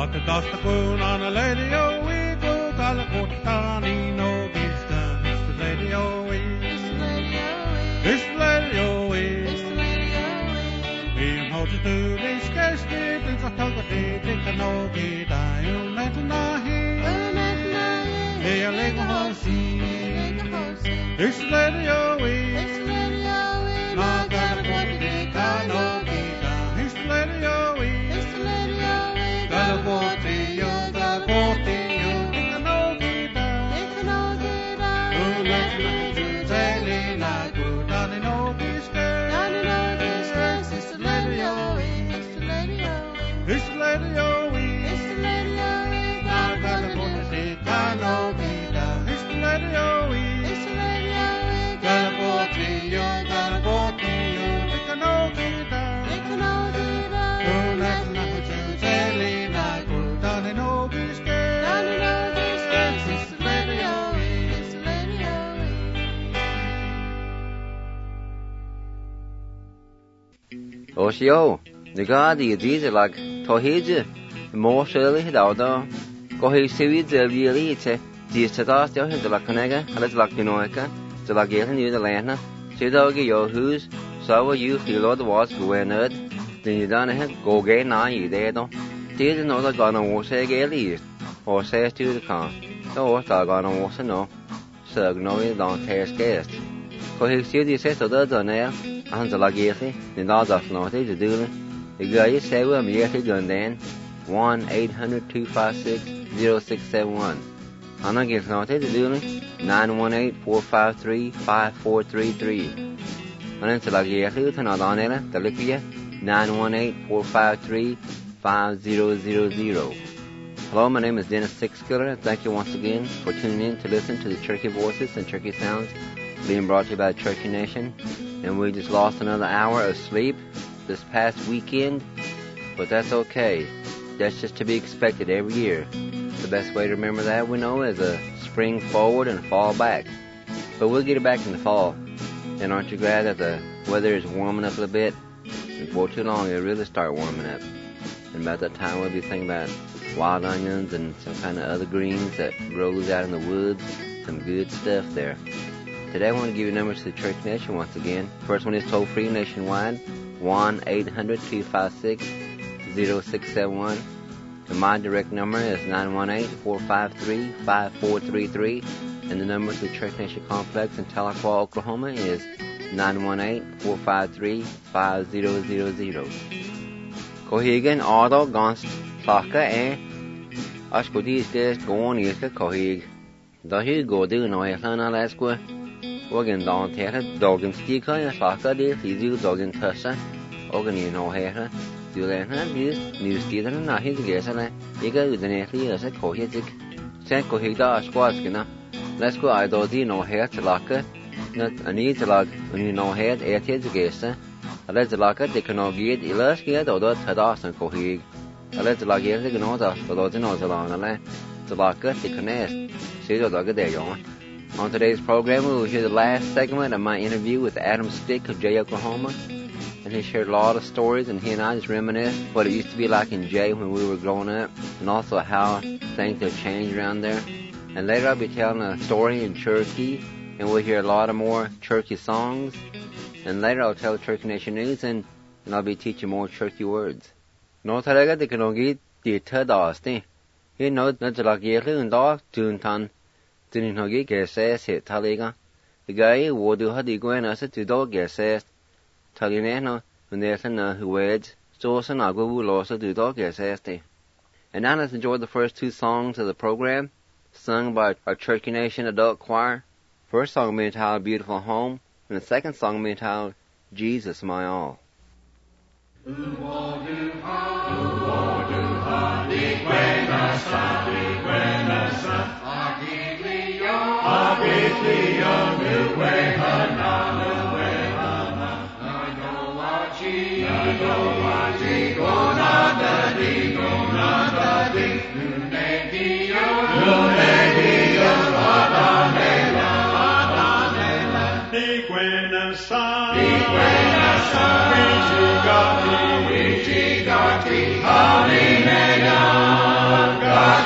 Dr. Costa Queen on a lady o we go California no Gista. It's the lady o we. It's the lady o we. It's the lady o we. It's the lady o we. We hold you to the sky street in the Togati, the no Gita, you let na he. Hey, a leg horsey. It's the lady o we. It's the lady o we. No California no Gita. It's the lady o we. It's the lady o we. California. Oshio, the god is easy like Tohija, more surely Hidaldo, Kohi Sivi, the Lielite, the Stadas, the Lacanega, and the Lacinoica, the Lagan, you the Lana, Sidogi, your who's, so you feel Lord was going nerd, then you done it, go gay now, you there don't. Did another gonna wash a gay least, or says to the con, no, gonna wash no, so no, you don't taste guest. Kohi Sivi says to the Donner. And the Lagesi, the Nadas Norte, the Doolin, the guy say, well, I'm yet again then 1-800-256-0671. And I guess Norte, the Doolin 918-453-5433. And then the Lagesi, the Nadanella, the Liquia 918-453-5000. Hello, my name is Dennis Sixkiller, and thank you once again for tuning in to listen to the Cherokee Voices and Cherokee Sounds being brought to you by Cherokee Nation. And we just lost another hour of sleep this past weekend, but that's okay. That's just to be expected every year. The best way to remember that, we know, is a spring forward and fall back. But we'll get it back in the fall. And aren't you glad that the weather is warming up a little bit? Before too long, it'll really start warming up. And about that time, we'll be thinking about wild onions and some kind of other greens that grows out in the woods. Some good stuff there. Today I want to give you numbers to the Cherokee Nation once again. First one is toll-free nationwide, 1-800-256-0671. And my direct number is 918-453-5433. And the number to the Cherokee Nation Complex in Tahlequah, Oklahoma is 918-453-5000. Cohegan, Otto, Gonst, Saka, and Ashkodi is this going is the Coheg. Does he go do no Hana Lasqua? Organ down here, dog and stick on a soccer, dear, you dog and tussa, organ in no hair, you learn her news theatre and not his guess, and you go with the nately as a cohetic. Send Cohida squaskina. Let's go, I do no hair to locker, not a need to log when you know head, air to guess. I let the locker, they can all get illustrated or that had us and Coheg. I let the log here, they can know that, but those knows along the land. The locker, they can nest. See the dog there, you On today's program, we will hear the last segment of my interview with Adam Stick of Jay, Oklahoma. And he shared a lot of stories, and he and I just reminisced what it used to be like in Jay when we were growing up, and also how things have changed around there. And later I'll be telling a story in Cherokee, and we'll hear a lot of more Cherokee songs. And later I'll tell Cherokee Nation News, and I'll be teaching more Cherokee words. No talaga di kanongi di tadasti. He knows that the lagiri and dog tuntan. Didn't he get says hit Taliga? The guy would do had going as to dog get says Talinano when there's a who weds, so an agua will also do dog get says. And now let's enjoy the first two songs of the program, sung by our Cherokee Nation adult choir. First song being entitled Beautiful Home, and the second song being entitled Jesus My All. Wichigati, Halinega.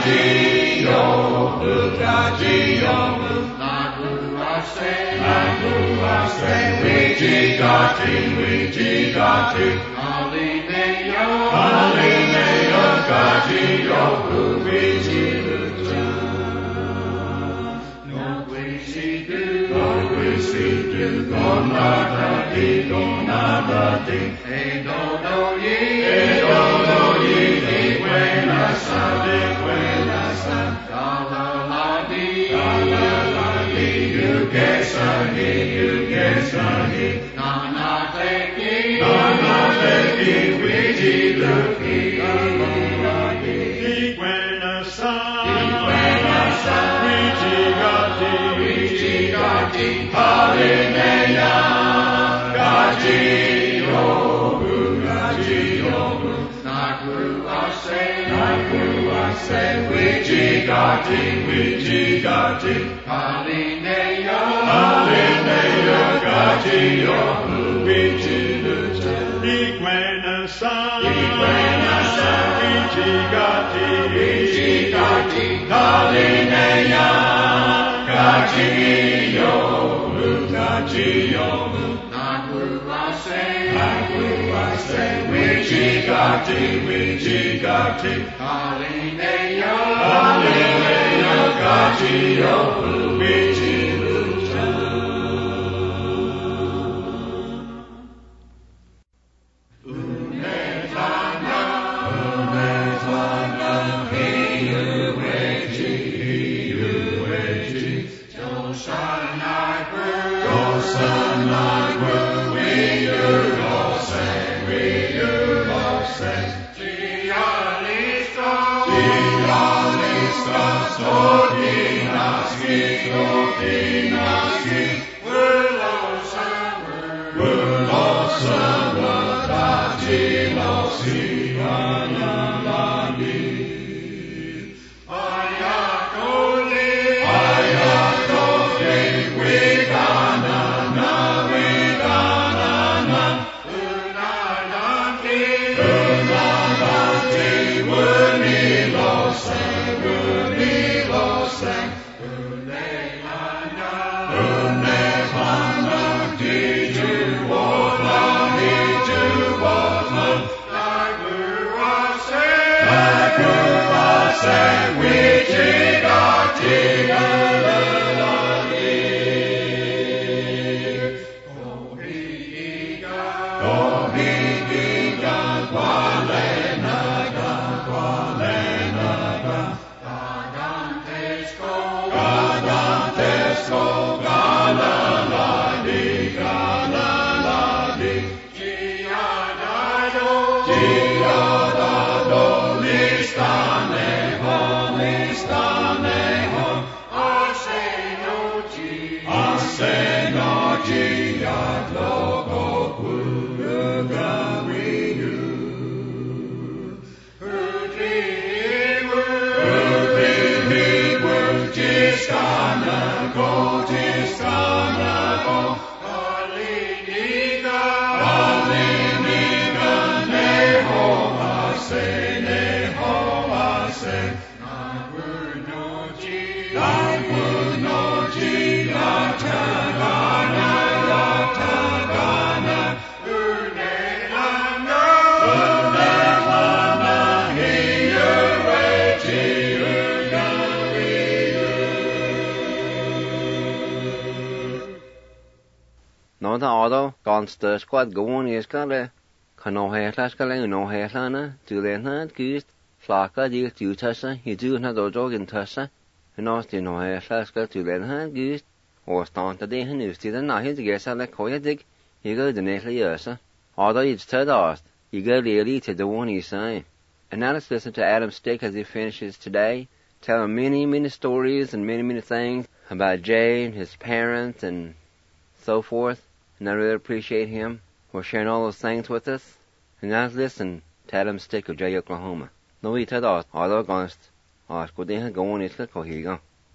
No ta auto gonsta squad goon is kale kano helas kale no helana tulena gust flaka di tutasa hidu na dojo in tasa no sti no helas ka tulena gust o stanta de hanu sti na hin gesa le koyadig yigo de netli yasa auto it's tadast you go really to the one you say. And now let's listen to Adam Stick as he finishes today, telling many stories and many things about Jay and his parents and so forth. And I really appreciate him for sharing all those things with us. And now let's listen to Adam Stick of Jay, Oklahoma. No, he told us, although against us, go down go on, it's like, oh, here you go.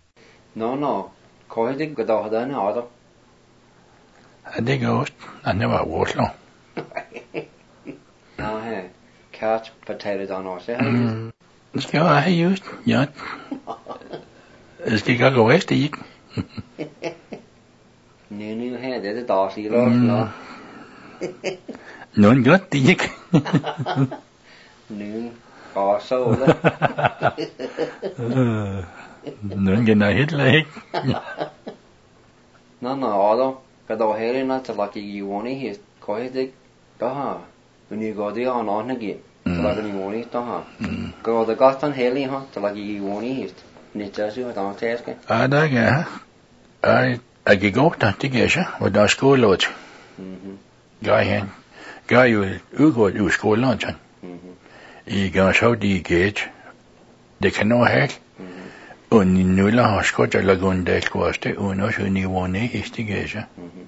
No, go ahead, go down, although. I think I never watched no. Now, hey, couch potatoes on us, yeah? Skal jeg have just? Ja. Skal jeg gå efter ikke? Nu her, det er der sig lort. Nogen godt det ikke. Nu går så det. Nogen kan heller ikke. Nå, kada her na talaki giwoni hist kohede daha uni godi on onagi talaki giwoni daha ko da gastan heli ha talaki giwoni hist ni tasu da taske Der kan jeg gik godt der det gør jeg og der skolelot gør jo udgået ud skolelot I gør så de gæt det kan nå have og nu har skot der lagunde skoste og nu så niveauet hist det gør jeg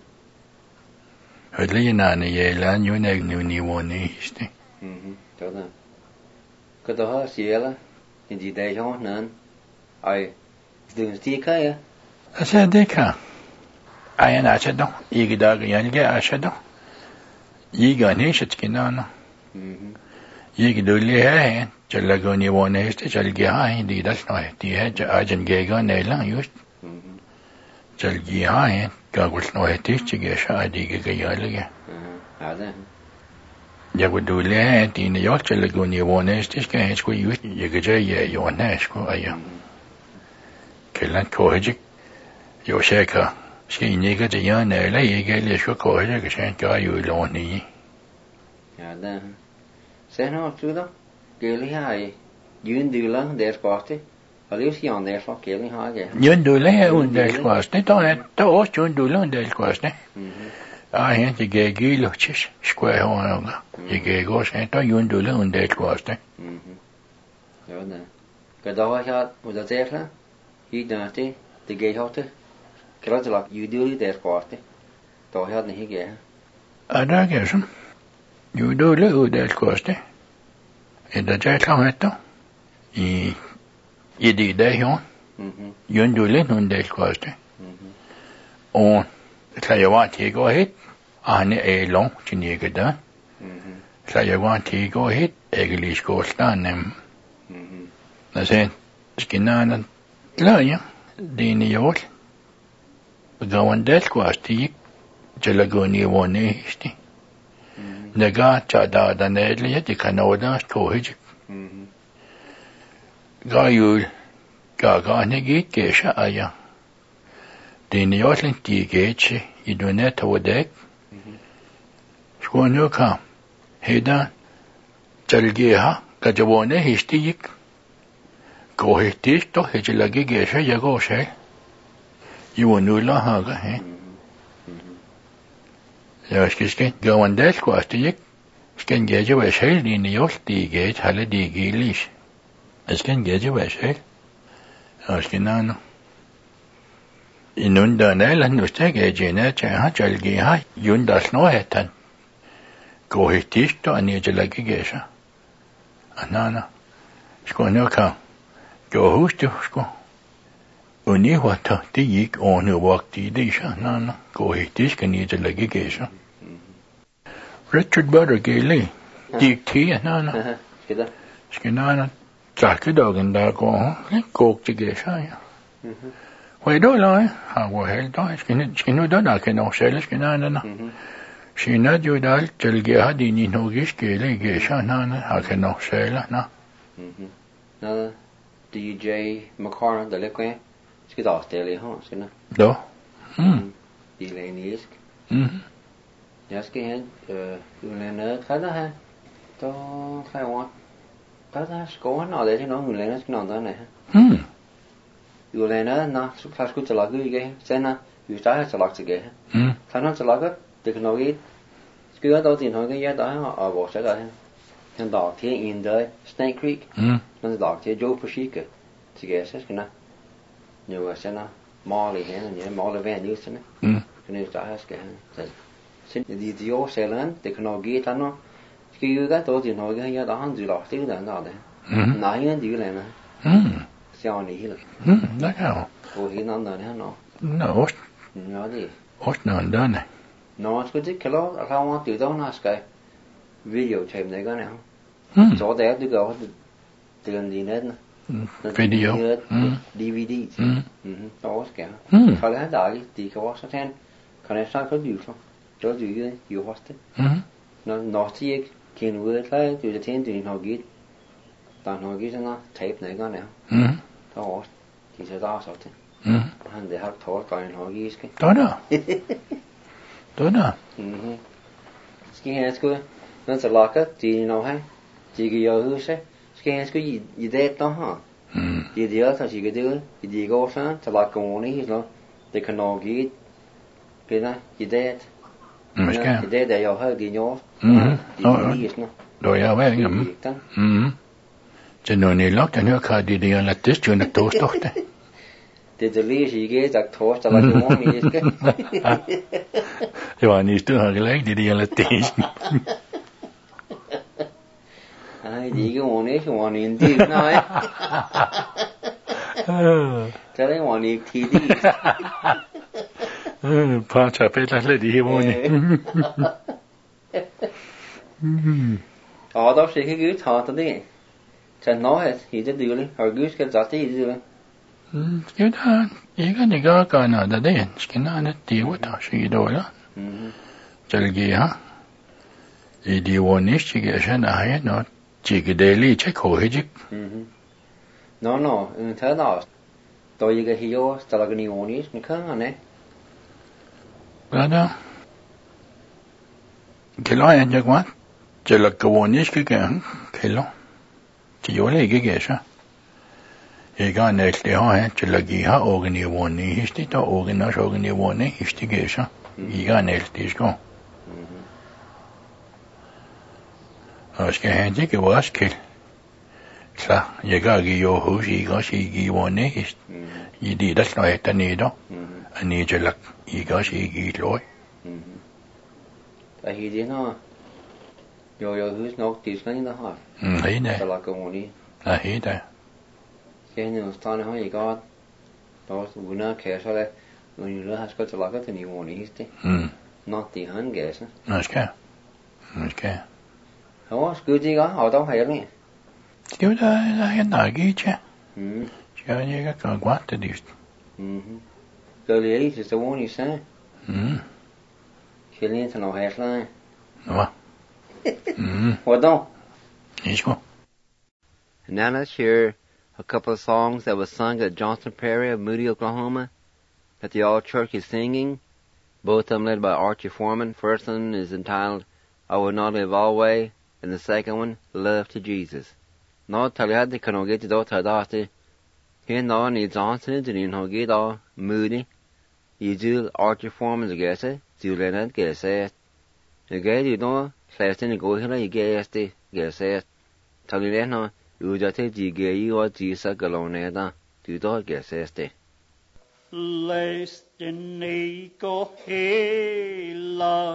Hørte nærne jælen jo næg nu niveauet hist det det der kada ha siela i de dage jo nan ai det stikker ja Altså det kan Ayan açadım. İyi dağı yange açadım. İyi gane şetkinana. İyi dölle he. Çelagoni vone işte çelgi ha hindi das no diye ajan gega nelan just. Çelgi ha he. Gagus no eti çige şadi gega yalige. Hadi. Ya bu dölle he dine yok çelagoni vone işte ke hiç ko just yega ye yone sko aya. Kelan kohecik yo şeka. Skal ikke til hjørne, eller ikke, eller jeg skal gå her, jeg kan gøre jo i lån i. Ja, det Sen har du da, gældig her i jyndyla, der spørste, og det er jo der for gældig her, ja. Jyndyla er undelsklasse, der er også jyndyla undelsklasse. Ja, det gav gældig til skvære hånd, det gav også, der er jyndyla undelsklasse. Ja, det. Kan der være her, ud af det, i den det gav hårdt. Kira til at jyduli der spørste, der har den ikke ja. Der er sådan. Jyduli undelsklasse. Det er klart, I det der her. Jyndyla undelsklasse. Og så jeg var til at gå hit, og han er lang til ikke der. Så jeg var til at gå hit, egentlig skolestaden. Og så skinnerne, klar ja, det er en jord. Og gav en delklasse til til at gå ned hvor næste. Det gav tage der nedlige, det kan nå der stå hit. Gav jul, gav han ikke gæsja ejer. Det er en jordling, de gæsje i du net over dæk. Skål nu kom. Hedder, talgeha, gajavone histig. Gå hittigt, og hedder lage gæsja, jeg går selv. Jo, nu la haga, he. Jeg skal gå en del kvaste, ikke? Skal gæsja være selv, det er en jolt, de gæt, halve de gælis. Jeg skal gæsja være selv. Jeg skal nano. I nogen der næler, nu stikker jeg gæna til at talgeha, jundas snåhetan. Gå hittigt, og han hedder lage gæsja. Nana. Skål nu kom. Gå hus, du skål. Og ni var der, det gik ordentligt vagt i det, så nana. Gå hit, det skal ni til lægge gæsser. Richard Butter gældig. Gik til, nana. Skal nana. Takkedagen der går, gå til gæsser, ja. Hvad er det, løg? Har var helt der. Skal nu der kan nok selv, skal nana. Sina jo der til gæsser, de ni nok gældig gæsser, nana. Har kan nok selv, na. Nada. DJ McCarran, der ligger skal der også dele her, skal der? Da. I læneisk. Jeg skal hen, udlandet, hvad der her? Der kan jeg want. Der er skoven, og det er til nogen udlandet, skal nogen der her. Udlandet, nå, så kan jeg sgu til at lage igen. Senere, hvis der er til at lage til igen. Så når til at lage, det kan nok ikke. Skal jeg dog din højde, ja, der er, og hvor skal der her? Han dag til en dag, Snake Creek. Når det dag til Joe Pashika. Til gæs, skal der. Nu er sådan Marley hen, og ja, Marley Van Newson. Kan nu der skal han. Så de år sælgeren, det kan nok give noget. Skal jo godt dog til noget, ja, der han dyr det der der. Nej, han dyr lander. Så han hele. Der kan jo. Og hin anden her nå. Nå, også. Ja, det. Også noget der. Nå, skulle det kan lov, at han var dyr der skal videotape det gør Så der det går Den dinner. Video. DVDs. Đó skal. Kan det dagligt, det kan også tage. Kan jeg snakke for dyrt. Det er dyrt, jo også det. Når det ikke kan ud af det, du er til en har givet. Der har givet sådan tape nækker der. Der også. De så der så til. Han det har tålt gangen har givet skal. Der. Skal jeg sgu. Når så lakker de når han. De kan jo huske. Skal jeg sgu i det der har. Det er så sikkert det. Det går så til lakker ordentligt så. Det kan nok give. Peter, i det. Måske. Det der jeg har det jo. Då jag var ingen. Så når ni lagt den her kart, det er lidt det jo net torsdag. Det er lige ikke sagt torsdag var det morgen ikke. Det var en historie har gelagt det er lidt det. Nej, det er ikke ordentligt, en del nej. Så det var ikke tidigt. Par tapeter lidt i morgen. Og der skal ikke ud har det. Så når det det dyrt, har Gud skal tage det i det. Jo da, ikke gør noget det. Skal noget det var der sig dollar. Selge i de var ikke jeg kender har noget. Tjekke det lige tjek højt. Nå, en tager der. Der ikke her, der lager ni ordentligt, men kan han ikke. Hvad der? Kælder jeg godt. Til at gå ordentligt gerne. Kælder. Det jo ikke gæsser. Jeg kan næste det her til at give her organiverne i histigt og organiverne i histigt gæsser. Jeg kan næste det skal. Og skal han det ikke også kæld. Så jeg kan give jo hus i også i giverne hist. I det der slår jeg dernede. Og ned til at I også i give løg. Der er det når jo hus nok det skal der har. Nej da. Der lager ordentligt. Nej da. Skal nu strande har I godt. Der er så under kasser der. Når I har skal til lager til ni ordentligt. Nå det han gæsser. Nå skal. Jo, skulle det ikke og der har jeg med. Jo der er nok ikke. Så jeg kan godt det dit. Så det er ikke så ordentligt så. Skal lige til noget hasler. Nå. What då? Isko. Now let's hear a couple of songs that was sung at Johnson Prairie of Moody, Oklahoma, that the All Church is singing, both of them led by Archie Foreman. First one is entitled, I Will Not Live Always, and the second one, Love to Jesus. Nå, tal jeg det kan nok ikke da tage der til. Her når ni Johnson det en har givet af Moody, i det Archie Foreman's gæste, det er lidt gæste. Jeg gav det nu, slæsten går heller i gæste, gæste. Tal jeg når udjate de gav i og de så galone der, det der gæste. Læsten ikke hela,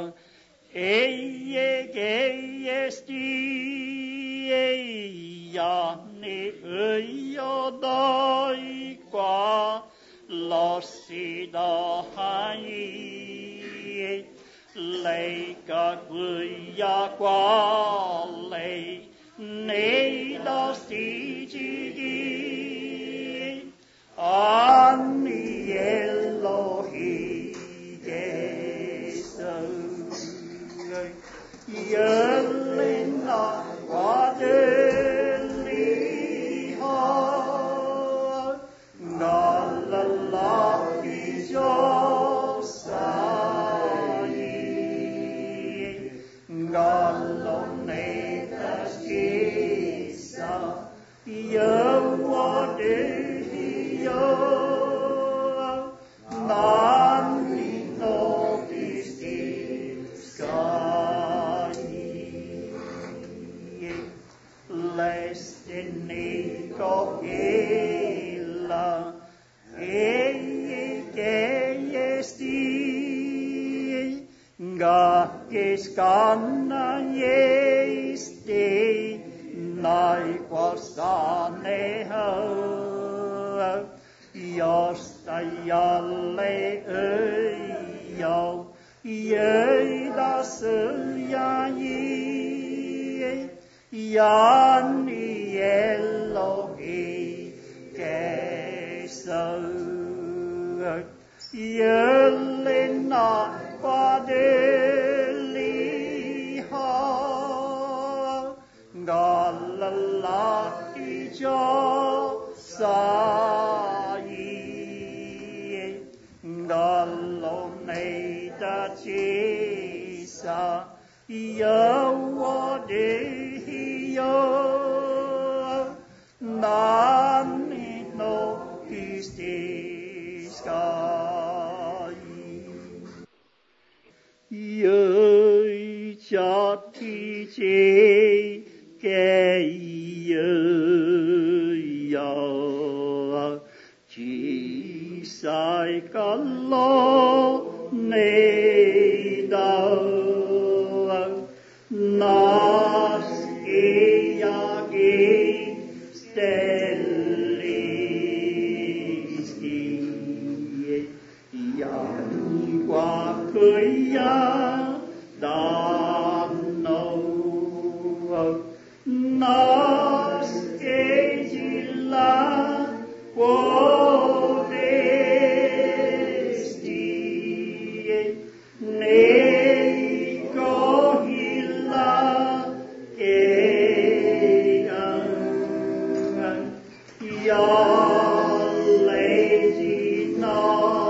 ja ne øya dai qua losida hai leika guya qua le ne da si ji ani Elohi Jesus Yelena Wadeliha Nalala Isosai Nalonetas Jisa Yawadehiya Nani Novisti Lestiniko illa esti gagiskanna esti nai quasane ho josta jalle öjo jöida sylja Jani Elohi Jølena Badeliha Galala Ijosai Galoneda Jesa Yawadehiyo Nani no Pistiskai Yơi cho thi chế cái yơi yo chỉ sai cả lo này đâu nas kia kia stellisti yang qua khơi ya đàn nâu nas ejila quo desti nei kohilla kean ya legina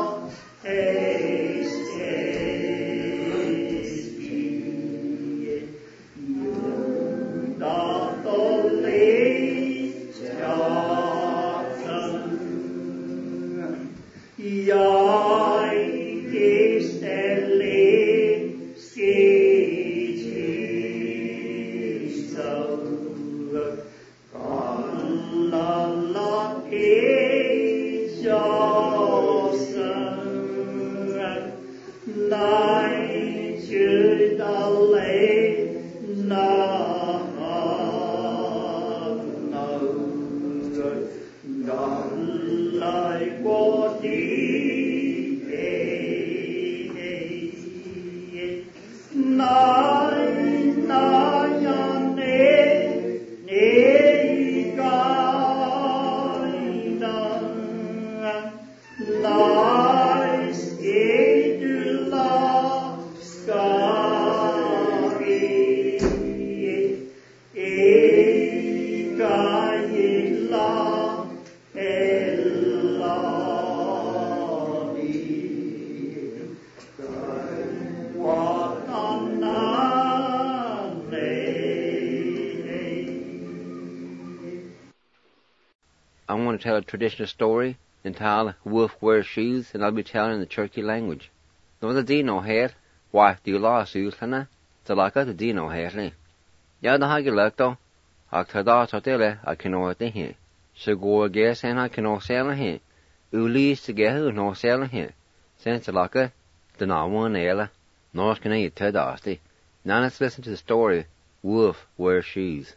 I want to tell a traditional story entitled Wolf Wears Shoes, and I'll be telling in the Cherokee language. There was a dino here, wife do law shoes, hana, the like of the dino here. Ya the hagi lecto, Octada Totele, I can know it here. So go guess and I can know sailing here. Ulis together, no sailing here. Since the like the na one ella, North can eat Ted Asti. Now let's listen to the story Wolf Wears Shoes.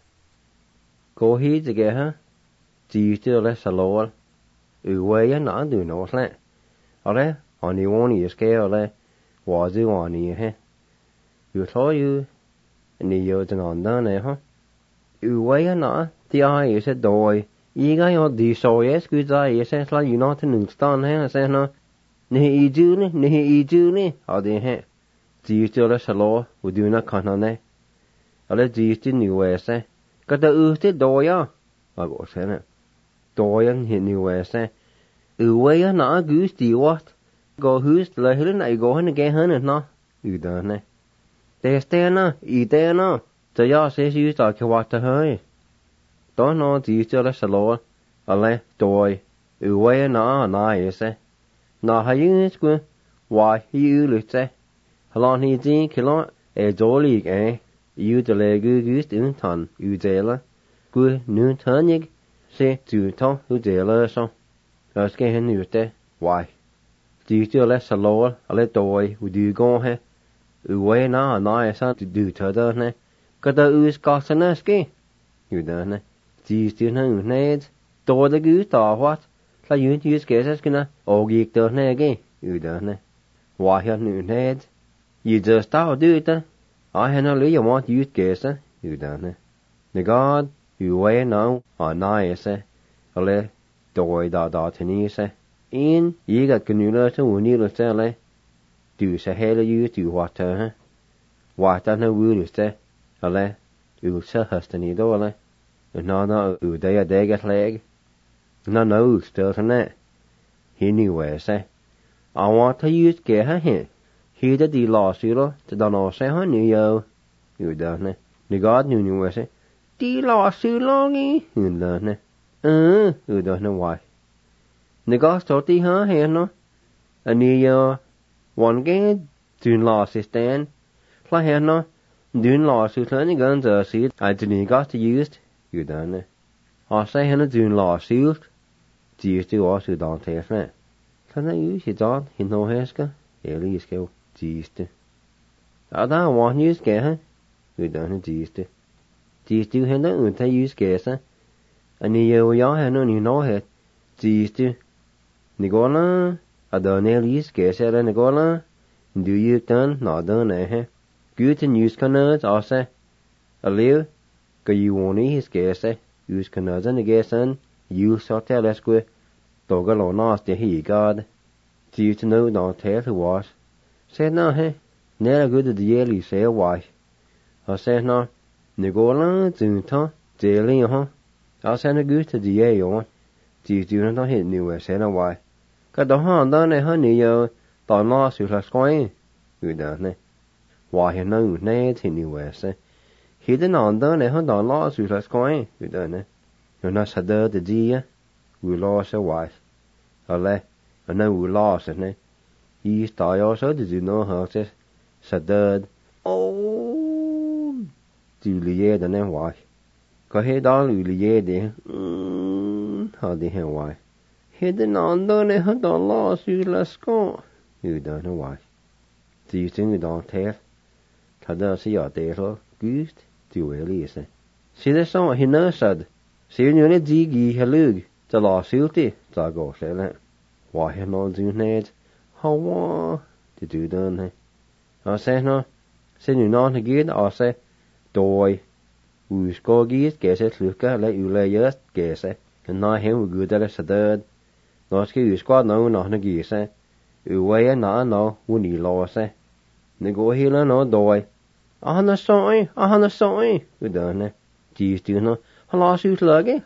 Go here together. Chỉ tiêu là salol, uwe na du no sle. Ale, oni woni iske ale, wazi wani he. You saw you, ni yo jananda ne ha. Uwe na, the eye is a doy. Iga yo di so yes good eye is la you not in Nustan he say na. Ni ijuni, adi he. Chỉ tiêu là salol, we do not kanane. Ale chỉ tiêu ni wese. Kada uti doya. I go say na. Doyan hit new wese. Uwe na goose di what? Go who's the hillen I go in again hun na. You done ne. They stay na, eat there na. The ya says you talk what to her. Don't know the still a salon. Ale doy. Uwe na is eh. Na ha you squin. Why you look say. Halon he din kilon a jolly eh. You the leg goose in ton. You jailer. Good noon turnig. Se du tog uddeler så. Jeg skal hen ute. Why? De still less a lower, a little way, would you go he? Uwe na I said to do to the ne. Got the us got an ski. You done ne. De still no need. Do the goose or what? La you use guesses gonna or geek the ne again. You done ne. Why have no need? You just out do it. I had no you want use guesses. You done ne. The God. Uwe now, or nigh se, ale, doy da tenise, in yigat gnula to unil stele du sa hele you du water wata na wulu ste ale u sa hastani dole na u de degat leg na no stel tane he knew where say I want to use get her here he the lost you to don't say honey yo you done ni god knew where say di lost you longy you done you done why ni god stoti ha here no ani yo one game dun lost is stand play here no dun lost you turn guns see I didn't got to used you done I say henne dun lost you Jesus også don't take it. Can I use it on? He no heska. Eli skill Jesus. I don't want you scare. You don't Jesus. Jesus henne unta use scare. And you ya henne you know it. Jesus. Nicola. I don't use scare Nicola. Do you done? Not done eh. Good and use canards also. A live. Go you want his scare. Use canards and the guesson. You sort of let's go. Dog alone asked he God. Do you to know not tell who was? Said no, hey. Never good at the yearly say why. I said no. Nicola, Zunta, daily, I send a good to the year on. Do you do not hit new I said why? Got the hand done a honey yo. Don't lost you last coin. You done why he know Ned he knew where say. He did not done a hundred lost you last coin. You done you're not so dirty the dear. We lost a wife. Ale, I know we lost it, He stay also did you know how says Sadad. Oh Juliet and then why? Go ahead all Juliet there. How the hell why? He didn't done it had done lost you let's go. You don't know why. Do you think you don't tell? Tada see your day goose do really say. See the song he knows said. See you need digi halug. The lawsuity, the go say why he no do need how to do done I say no say you not again I say doy who's go get it look let you lay just guess and not him we good at a dad not you squad no not again say you way no when you law say they go here no doy on the sorry we done geez do you know lawsuit luggy,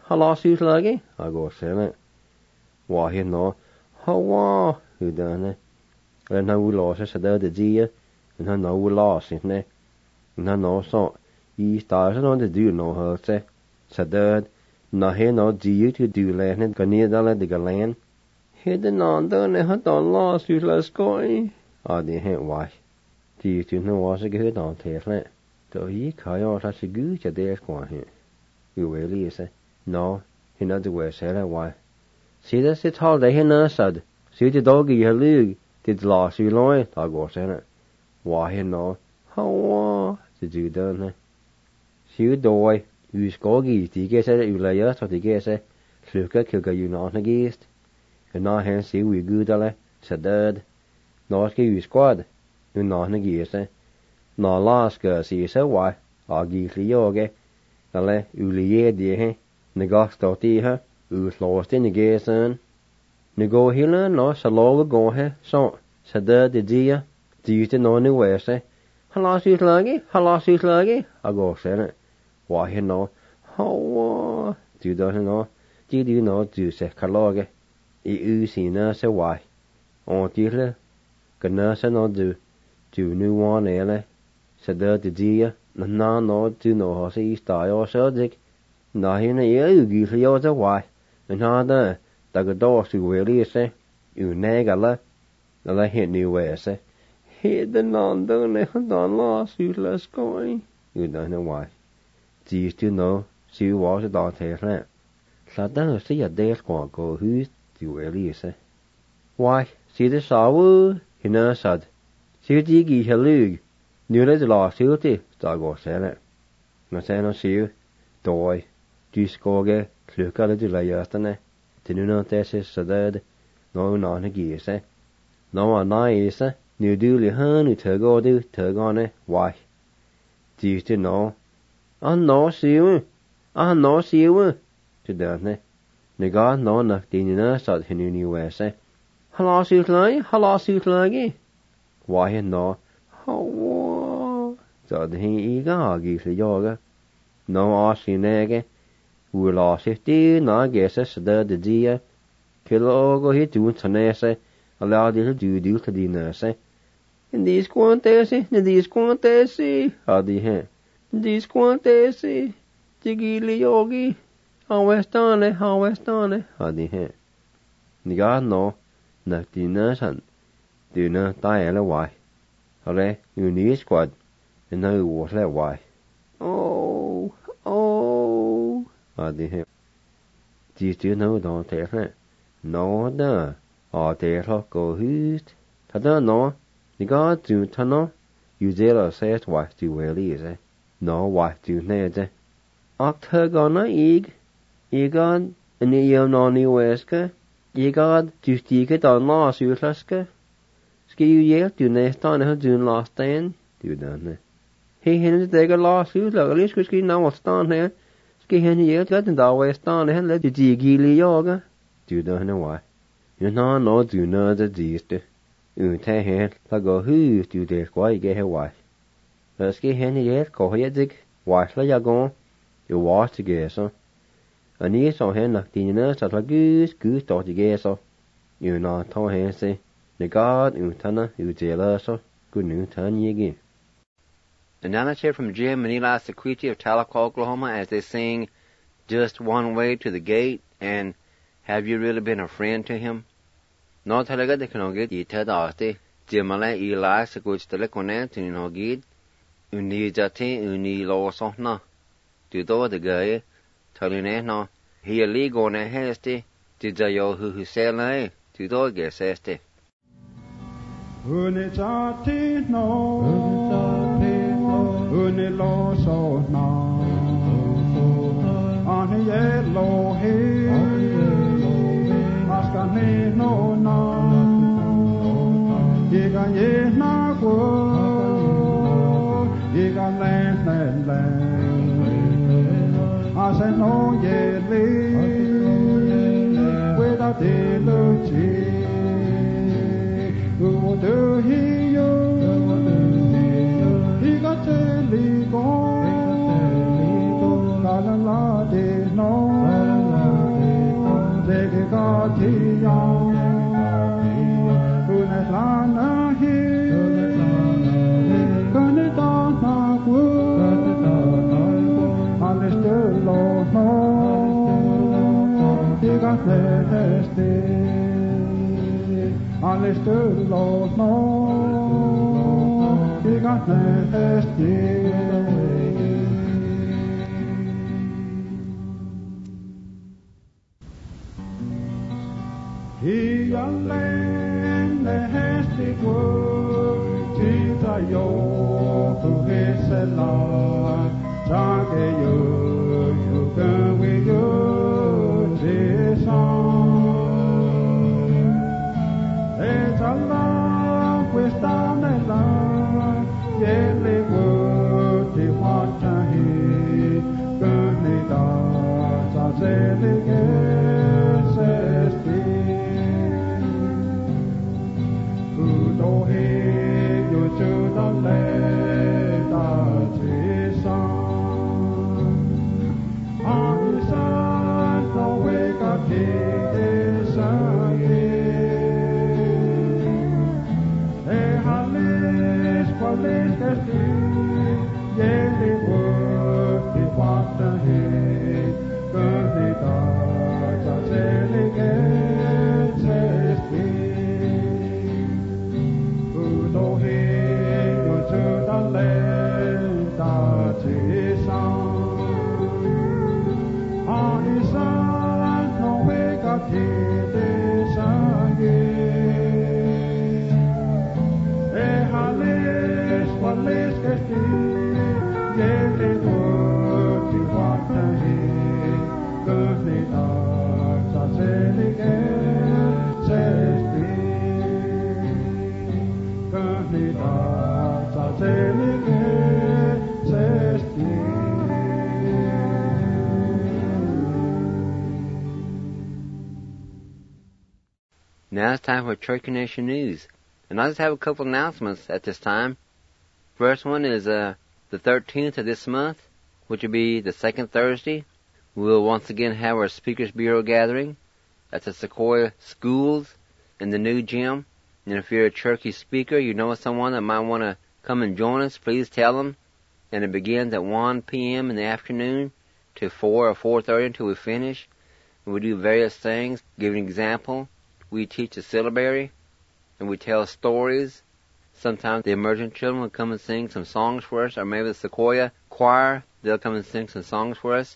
I go say it. Why he no? How you done it? And now we lost it, the dear, and now we lost it, ne? And I know so. He started on the do no her say. Said that, no he no do to do land, go near the land. He did not done it, had done lost you let's go. I didn't why. Do you know what's a good on tail? So he call out as a good at their squad here. You really say no, he not the way said why. See this it's all day he no said. See the doggy you lug did lost you loin, I go saying it. Why he no? How did you done? See you doy, you skoggy, the guess it you lay us or the guess it. Sluka kilka you not against. And not hen see we good alle, said dad. Not give you squad, you not against it. No last girl see so why, I'll give you yoga. Alle ulie die negas stoti ha lost in the gason nego hila no saloga go he so sada de dia do you know new way say halas you lagi I go say why he no how do you know do you know do say kaloge I sina say why on tile kana sa no do new one ele sada de dia no do no how say style or so dick no he na you give you the why and how the door to really say you negala la hit new way say he the non done lost you let's go you don't know why do you still know see was it don't take that so then see a day go who's you really say why see the saw he no said see the gi helug nu the lawsuit da go say it no say no see doy du skoge klukka det la yastane tinu no tese sadad no na gi say no na is nu du li han nu tugone why do you know no see you to done ne ga no na tin na sad hinu ni we say Halasutlagi. Why no? How? So the eager argues yoga. No arsinege. We lost it, no guess the dear. Kilogo hit to Tanese, allowed it to do to the nurse. In these quantesi, how the hen. These quantesi, Jigili yogi, how westone, how the hen. The god no, not the nurse and do not die a why. Hooray, you need squad, and no water why. Oh, how the hen. Do you know don't take it? No, no, or they go who's. Tada no. The god do tunnel, you zero says what do well is, no what do ned. Octagona eg, egad, and ye no new wesker, egad, do stick it on loss you lasker. Ski you yet do nest on her do last stand, do done. He hens they got lost you like at least ski now what's down here. Ski hen yet let and always stand and let the gilly yoga, do done why. You know no do know the deest. Te hen la go who do de quite get her wife. Let's get hen yet go dig, wife la yagon, you watch together. And ye saw hen like the nurse at la goose dot together. You know, to hen say, the god, tana, jealous, good new turn ye again. And now let's hear from Jim and Eli Sequiti of Tahlequah, Oklahoma, as they sing Just One Way to the Gate and Have You Really Been a Friend to Him? No talaga de kan get ita daste jemala Eli Sequiti telekonet in hogid uni jate uni lo sohna tu do de gae taline no he ligo ne heste tijayo hu sela tu do ge seste uni jate no uni lo sohna ani ye lo he askane no na Yiga ye na go Yiga len Ase no ye li Weda de lo chi Uwo de hi yo Yiga te li go La la la de no Dege ga ti yang Lana hi, kane dana ku, aliste lo no, diga este, aliste lo no, diga este. He hesti wo tita yo fu hesela tage yo yu kan we yo e tala questa nella yele wo ti wata hi kanida ta zele ke do he yo to the le da Now it's time for Turkey Nation News. And I just have a couple announcements at this time. First one is the 13th of this month, which will be the second Thursday. We'll once again have our Speakers Bureau gathering at the Sequoia Schools in the new gym. And if you're a Cherokee speaker, you know someone that might want to come and join us, please tell them. And it begins at 1 p.m. in the afternoon to 4 or 4:30 until we finish. And we do various things. Give an example. We teach a syllabary, and we tell stories. Sometimes the emergent children will come and sing some songs for us, or maybe the Sequoia choir, they'll come and sing some songs for us.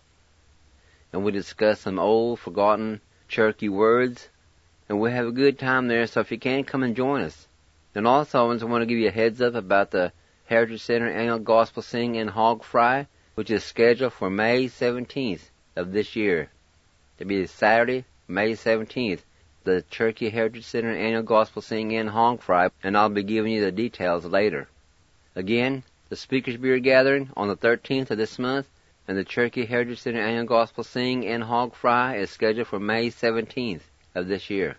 And we discuss some old, forgotten Cherokee words. And we'll have a good time there, so if you can, come and join us. And also, I just want to give you a heads up about the Heritage Center Annual Gospel Sing and Hog Fry, which is scheduled for May 17th of this year. It'll be Saturday, May 17th, the Cherokee Heritage Center Annual Gospel Sing and Hog Fry, and I'll be giving you the details later. Again, the Speakers Bureau gathering on the 13th of this month, and the Cherokee Heritage Center Annual Gospel Sing and Hog Fry is scheduled for May 17th of this year.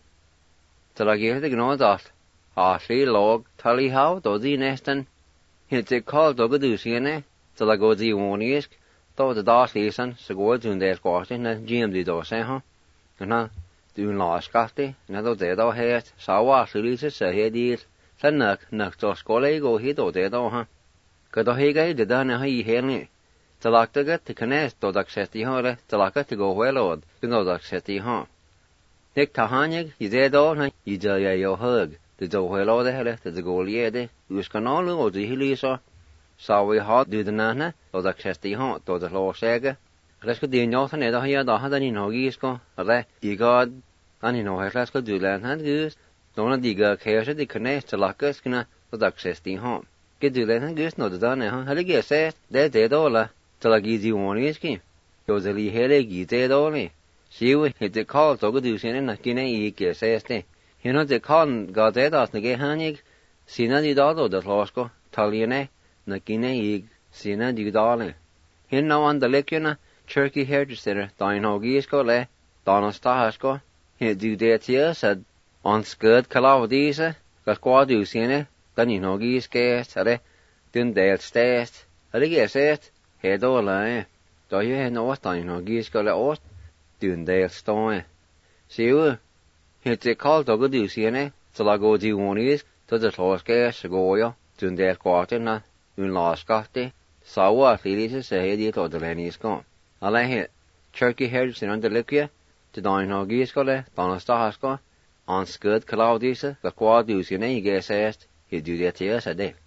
So like you know that, Ashley log tally how do the nestan. It's a call dog a deucine, so like go the wonisk, though the das listen, so go to their question, and Jim did or say, huh? And now, doing last casty, and I did all head, so Ashley Lisa say he did, said nuck to school go hit or dead, huh? Could he get the done he hearing? So like to get to connect to the city, huh? So like to go well, Lord, to know the city, huh? Nick Tahanig, you dead all, you tell your hug. The do hello the hell the goal yede, you can all or the hilisa. So we hot do the nana, or the chesty hot, or the law saga. Let's go the north and the here, the other in Hogisco, or that, you god, and you know, let's go do land and goose. Don't dig cares the connect to lock us, or the chesty hot. Get do land and goose, no the done, huh? How do you say it? They're dead all, till I give you one is king. Goes the lee head, you dead only. She will hit the call, so good do see, and I can't eat, says they. You know, the con got that as the hanig, Sina di dado the losco, Taliane, Nakine ig, Sina di dale. Here now on the lecuna, Cherokee Heritage Center, Dino Gisco le, Donna Stahasco, here do that here, said, on scud Calavdisa, got quadu sine, then you know gis cast, are didn't dale stast, are they guess it, head all I, do you have no Dino Gisco le ost, didn't dale stone. See you. It's a call to go do see, so I go do one is to the close gas, go ya, to their quarter, na, in last got so what it is say it or the Lenny is gone. I lay hit Cherokee Heritage in under Likia, to dine no giscole, Donastahasco, on scud Claudisa, the quad do see, he guess asked, he do that here, said they.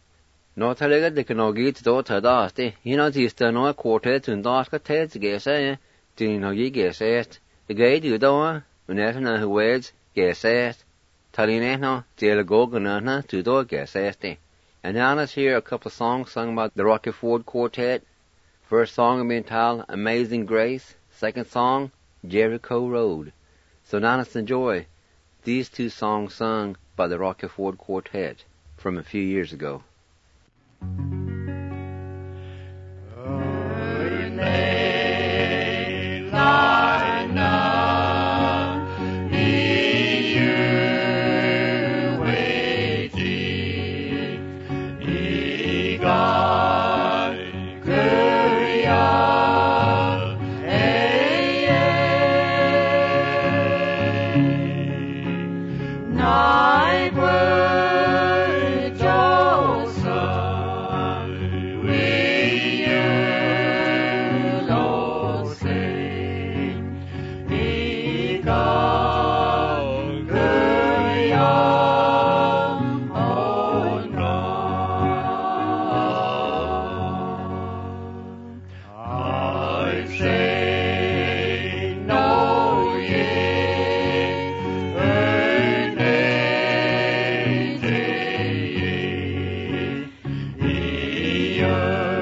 No telling they can no get to the dusty, you know, this turn no quartet to Daska Ted's guess, do you know ye guess asked, the gay do do. Unetna who words, guess asked. Talinehno, Dialagogana, to do guess asked. And now let's hear a couple of songs sung by the Rocky Ford Quartet. First song will be entitled Amazing Grace. Second song, Jericho Road. So now let's enjoy these two songs sung by the Rocky Ford Quartet from a few years ago. Year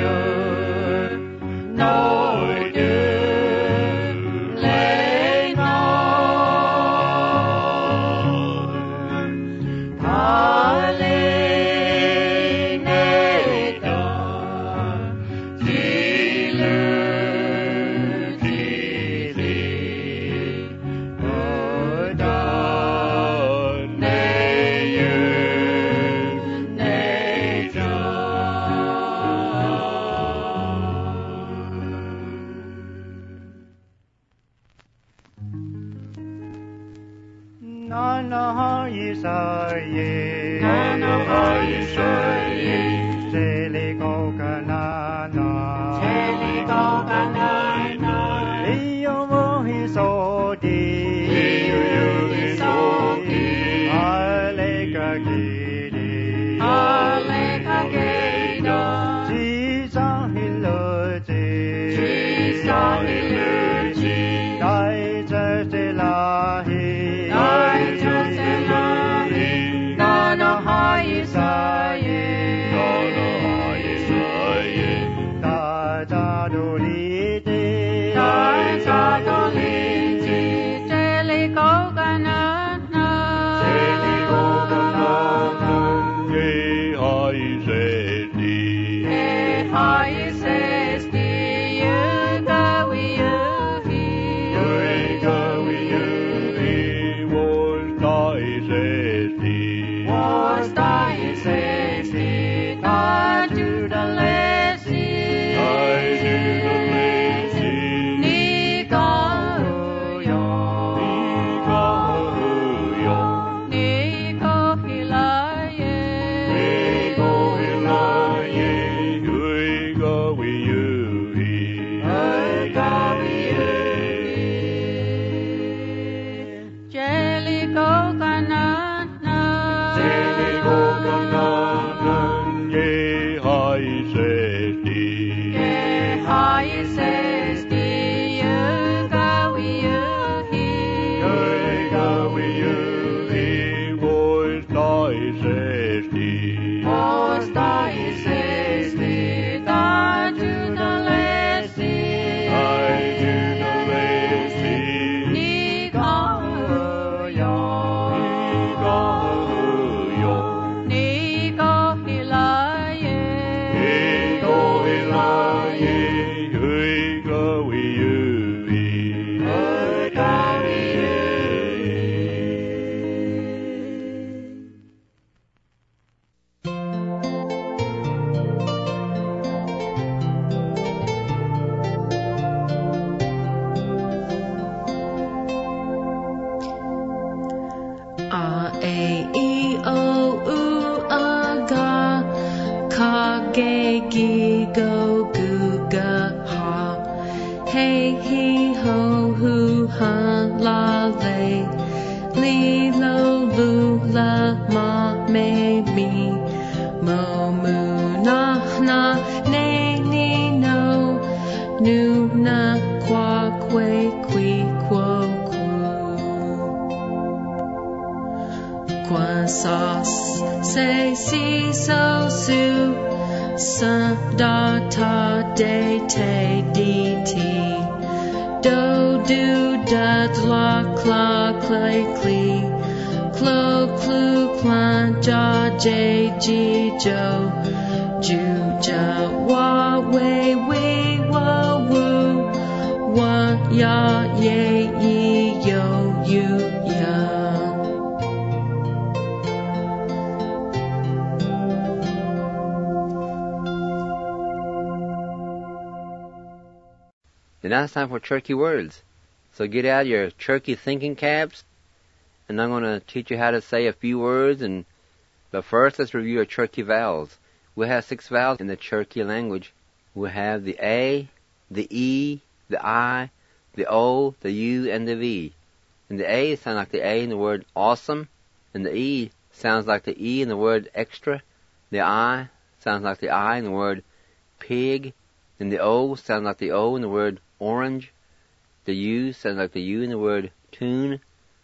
And now it's time for Cherokee words. So get out your Cherokee thinking caps, and I'm going to teach you how to say a few words. But first, let's review our Cherokee vowels. We have 6 vowels in the Cherokee language. We have the A, the E, the I, the O, the U, and the V. And the A sounds like the A in the word awesome, and the E sounds like the E in the word extra. The I sounds like the I in the word pig, and the O sounds like the O in the word orange. The U sounds like the U in the word tune,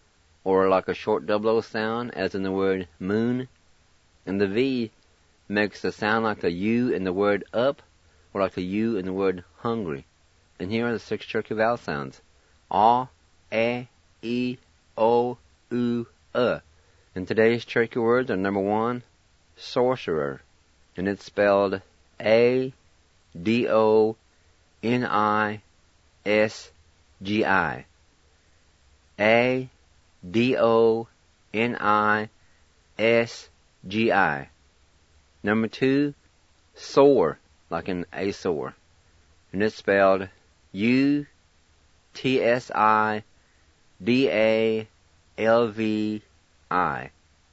or like a short double O sound, as in the word moon. And the V makes the sound like the U in the word up, or like the U in the word hungry. And here are the 6 Cherokee vowel sounds. A, E, I, O, U, And today's Cherokee words are number 1, sorcerer. And it's spelled A-D-O-N-I-S-G-I. A-D-O-N-I-S-G-I. Number 2, sore, like in Azor. And it's spelled U-T-S-I-D-A-L-V-I.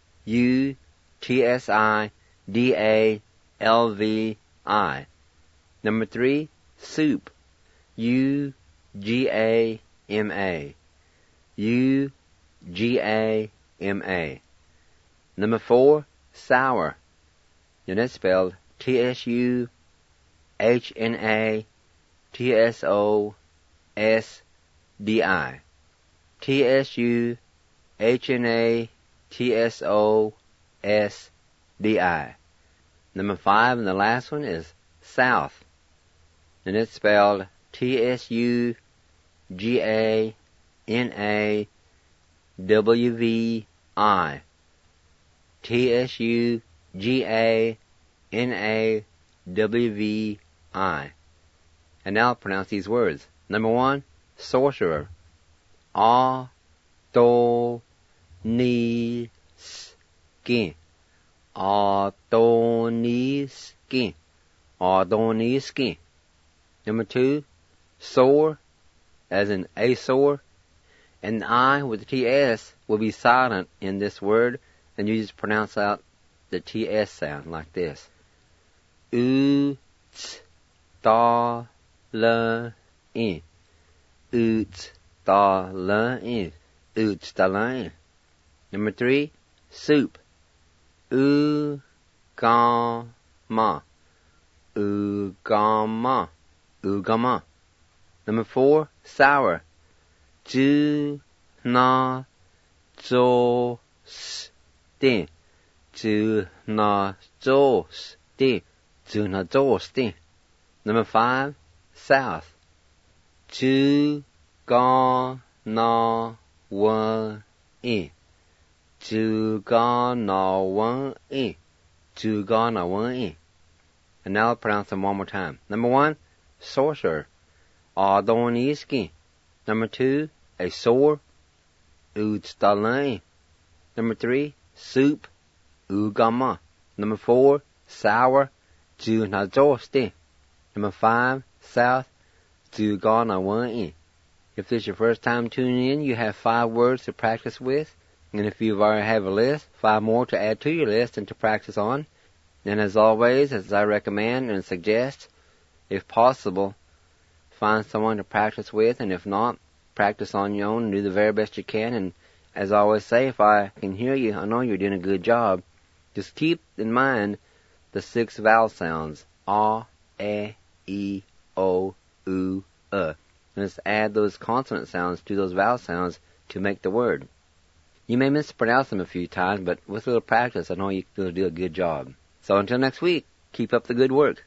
U-T-S-I-D-A-L-V-I. Number 3, soup. U-G-A-M-A. U-G-A-M-A. Number 4, sour. And it's spelled T-S-U-H-N-A-T-S-O-S-D-I. T-S-U-H-N-A-T-S-O-S-D-I. Number 5 and the last one is south. And it's spelled T-S-U-G-A-N-A-W-V-I. T-S-U-G-A-N-A-W-V-I. And now I'll pronounce these words. Number 1, sorcerer. A-do-ni-skin. A-do-ni-skin. A-do-ni-skin. Number 2, sore, as in Azor. And the I with the T-S will be silent in this word, and you just pronounce out the T-S sound like this. U-ts-da-la-in. U-ts-da-la-in. U-ts-da-la-in. Number 3, soup. U-ga-ma. U-ga-ma. U-ga-ma. Number 4, sour. Ju-na-zo-stin. Ju-na-zo-stin. Ju-na-zo-stin. Number 5, south. Ju-ga-na-wan-in. Ju-ga-na-wan-in. Ju-ga-na-wan-in. And now I'll pronounce them one more time. Number 1, sorcerer. A-do-ni-skin. Number 2, a sore. U-ts-da-la-in. Number 3, soup. U-ga-ma. Number 4, sour. Ju-na-zo-stin. Number 5, south. Ju-ga-na-wan-in. If this is your first time tuning in, you have 5 words to practice with. And if you already have a list, 5 more to add to your list and to practice on. And as always, as I recommend and suggest, if possible, find someone to practice with, and if not, practice on your own and do the very best you can. And as I always say, if I can hear you, I know you're doing a good job. Just keep in mind the 6 vowel sounds. A, E, I, O, U, And just add those consonant sounds to those vowel sounds to make the word. You may mispronounce them a few times, but with a little practice, I know you'll do a good job. So until next week, keep up the good work.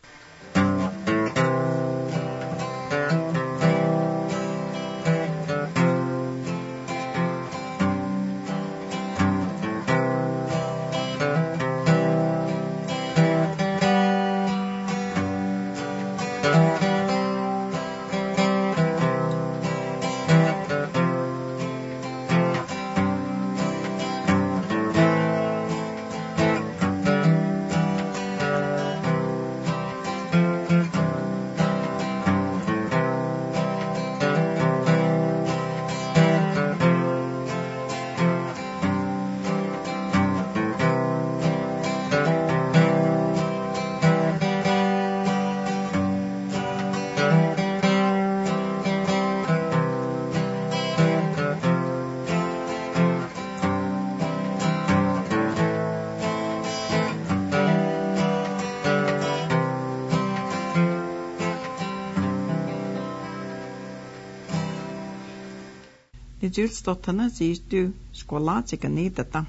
Jilstottana zistu skolatsika niitata.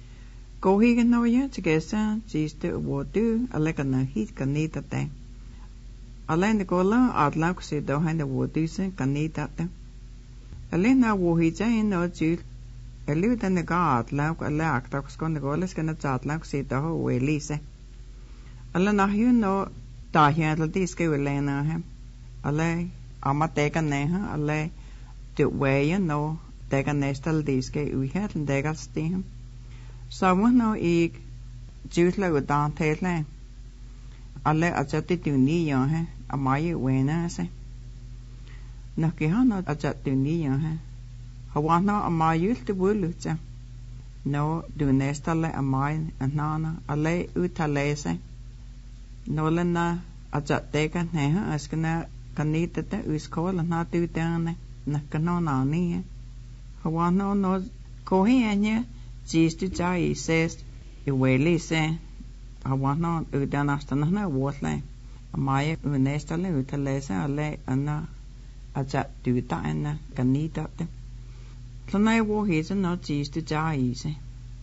Kohigan no ya tigesa zistu wodu alekana hitka niitate. Alleen de gola adlauk se do hen de woduse kanidate. Alleen na wohija in no jul. Eliu den de ga adlauk alle aktakus kon de goles kan het adlauk se do welise. Alle na hu no da hiel diske welena hem. Alle amatega neha alle de way no dega nestal diske u het dega stem. Samu no ik jutla udan tele. Alle ajati tuni yo he amai wena se. Nakihana ajat tuni yo he. Hawana amai te bulucha. No du nestale amai anana alle utalese. No lena ajat dega neha askana kanita te uskola na tu dane nakano nani. Hawana no kohi anya jistu jai ses iweli se. Hawana udanastana na wotle. Amaya unestale utalese alle anna ajat duta anna kanita te. Tlana wo hisa no jistu jai se.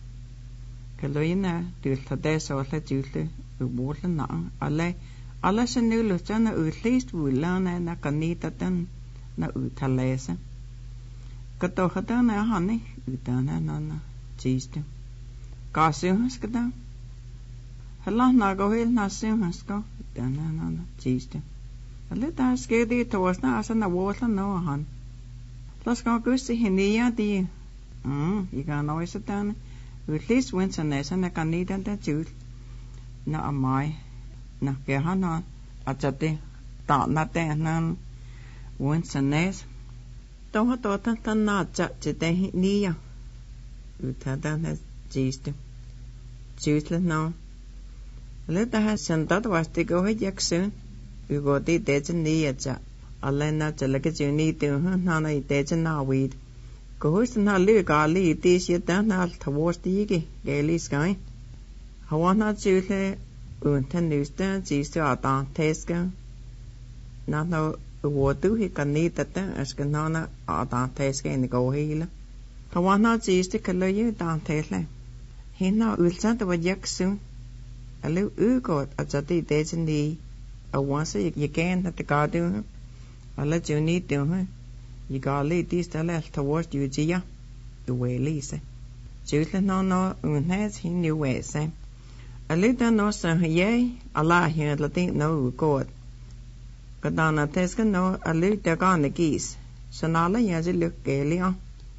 Kaloina dulta desa ole julte uwotle na alle se nu luchana utlist wulana na kanita ten na utalese. Katohata na hani utana na jistu. Kasuhas kada. Hala na gohil na suhas ko utana na jistu. Alle ta skedi toasna asa na wotla no han. Las go gusti hinia di. Iga no isa tane. Utlist winsa nesa na kanita ten jul. Na amai. Na kehana ajate ta na te nan winsa nesa. Toha tota tanna jate hinia. Utada na jistu. Jutla no. Leta ha sentat wasti go jaksun. Ugoti dejan niya ja. Alena jalaka juni tu nana dejan na weed. Kohus na lu gali tis yata na tawasti gi gali sky. Hawana jutla untan nusta jistu ata teska. Na no wodu hi kanita ta askanana ata teska in go hila. Hawana jistu kaloyu ta tesla. Hina ulsanta wa jaksun. Alu ugot ajati dejan ni. Awansa yakan at the garden. Alla juni tu you gali tis tala towards Ujia. The way Lisa. Jutla no unhas he knew where say. Alita no sa ye, Allah here latin no god. Kadana teska no alita gana geese. Sanala yazi look gaily on.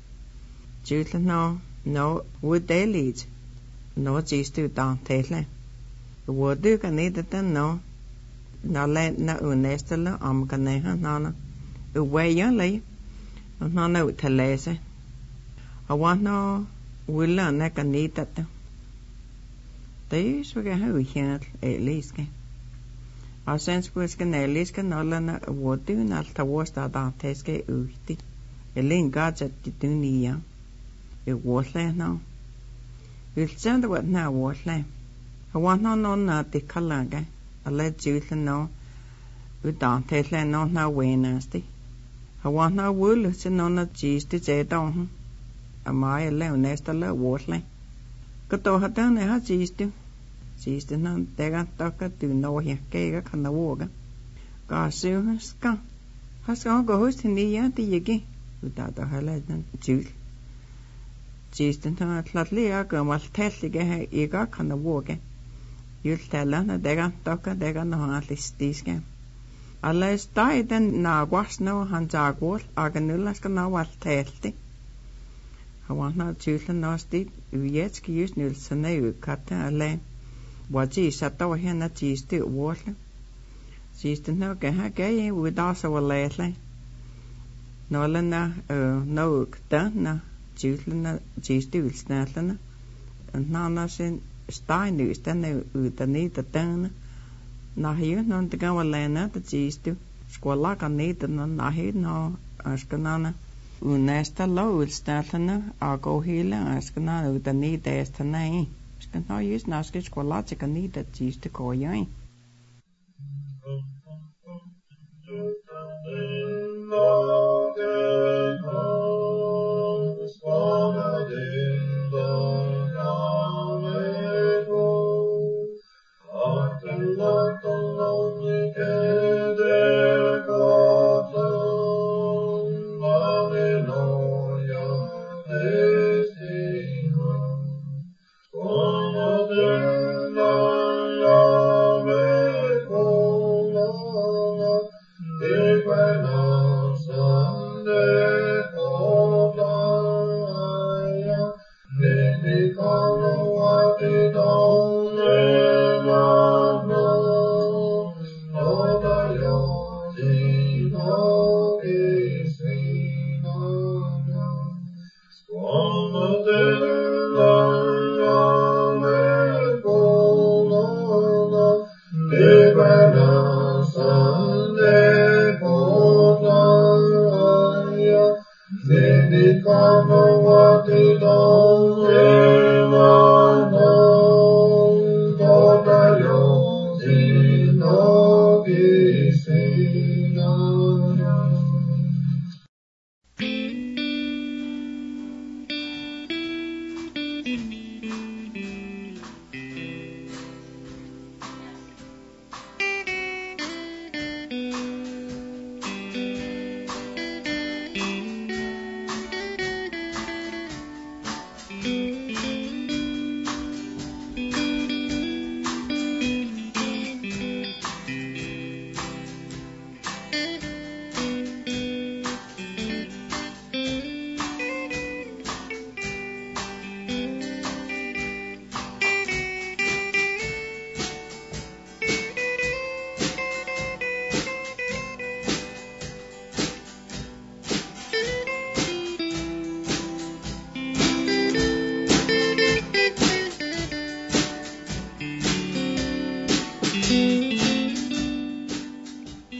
Jutla no would they lead. No cheese to down tately. The word do can need it no. Na let na unestella ganeha nana. Away young lay. Nana with telese. I want no will learn that can need that. These we get how we can't at least. Our sense was can at least can all learn a word do not towards that teske uti. A link got at the dunia. It was lay now. We'll send what now was lay. I want no not the calaga. I let you know. We don't tell no now way nasty. I want no wool, it's no cheese to say down. Am I alone nest a little water? Kato had done a cheese to. Cheese to none, they got talker to know here, cake on the water. Garsu has gone. Has gone go host in the yard again without a highlight juice. Cheese to know at Latlia must tell the gay eager on the water. You'll tell her they got talker, they got no at least this game. Alles died and now was no handsagwort, Arganulas can now what telty. I want not children nasty, Uyetski used Nilsone, Cata, Alain. What she sat over here, not cheese to water. She's the no gay with also a lately. Nolana, no, done, children, cheese to snatlana, and Nana sin Stein news, then with the need the done. Na hier non te gaan we lena te jistu. Squala kan niet dan na hier no askanana. Unesta lo stalana ago hele askanana ut ni testa nei. Skan no use naske squala te kan niet te jistu ko yai. Lord, the lonely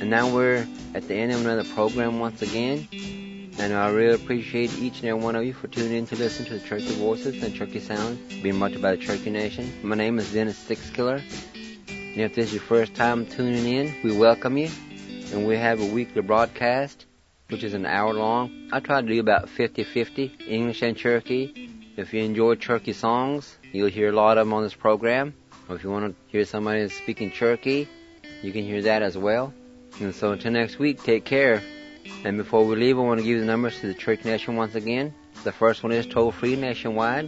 And now we're at the end of another program once again. And I really appreciate each and every one of you for tuning in to listen to the Turkey Voices and Turkey Sounds, being much about the Turkey Nation. My name is Dennis Sixkiller. And if this is your first time tuning in, we welcome you. And we have a weekly broadcast, which is an hour long. I try to do about 50-50, English and Cherokee. If you enjoy Cherokee songs, you'll hear a lot of them on this program. Or if you want to hear somebody speaking Cherokee, you can hear that as well. And so until next week, take care. And before we leave, I want to give you the numbers to the Cherokee Nation once again. The first one is toll-free nationwide,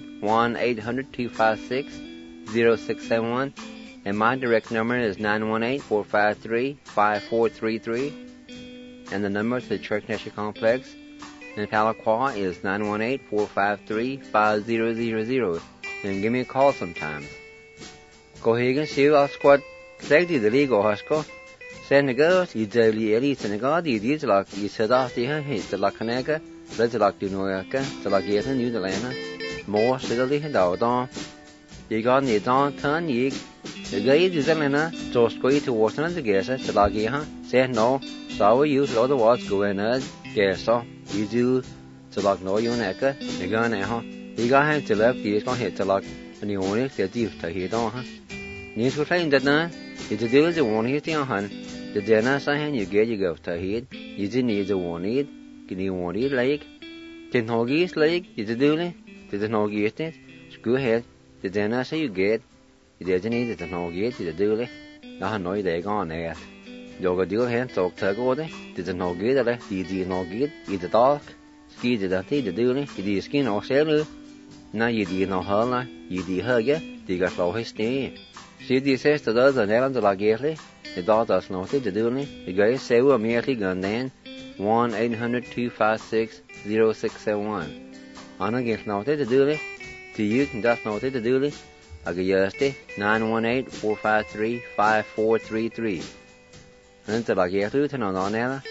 1-800-256-0671. And my direct number is 918-453-5433. And the number to the Cherokee Nation Complex in Tahlequah is 918-453-5000. And give me a call sometimes. Go ahead and see us squad. Take the legal husko. Send the girls, you daily elite and the god, you did like you said after you hit the Lacanega, let's like do Noyaka, the Lagata, New Delana, more silly and out on. You got the dawn turn, you. The guy is Elena, just go to Washington together, the Lagia, said no, so we use all the words go in as, guess so. You do to like no you necker, the gun, huh? You got him to left, you going to hit the lock, and you only get deep to hit on, huh? You should claim that now, it's a deal the one here, hun. The dinner sign you get you go to head, you didn't need the one need, can you want it like? Ten hoggies like, you did do it, did no get it? Go ahead, the dinner say you get, you didn't need it no get, you do it. Now know they gone there. You go deal hand talk to go there, did no get it, you did no get, you the dark, ski did that, you do it, you did skin or sailor. Now you did no her, you did her, yeah, you got slow his stay. See the says to those and Ellen to la Gately. The daughter's noted to do it. The guy say we're merely gun then 1-800-256-0671. On against noted to do it. To you can just noted to do it. I get yesterday 918-453-5433. And to la Gately to know on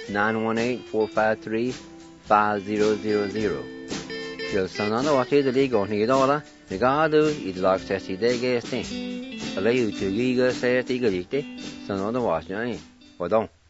918-453-5000. You'll send on the watch the league on the dollar. The guard do it like sassy day guest thing. I lay you to giga say at eagle, so no the wash, Johnny. Or don't.